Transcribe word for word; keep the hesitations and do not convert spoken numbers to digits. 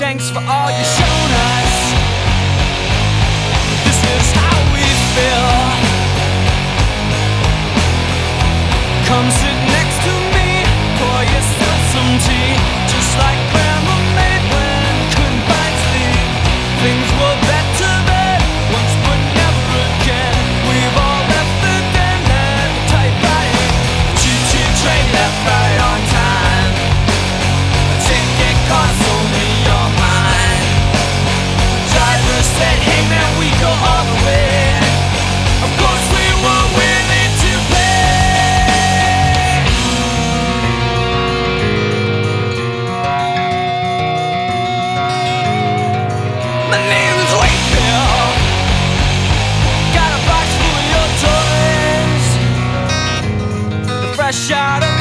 Thanks for all you've shown us. This is how we feel. Come sit next to me, pour yourself some tea. Just like Grandma made when couldn't find sleep. Things were better then, once but never again. We've all left the den and typewriting. Choo-choo train left right on time. A ticket costs only your mind. Driver said, hey man, we go all the way. Of course we were willing to pay. My name is Wakefield. Got a box full of your toys. The fresh out of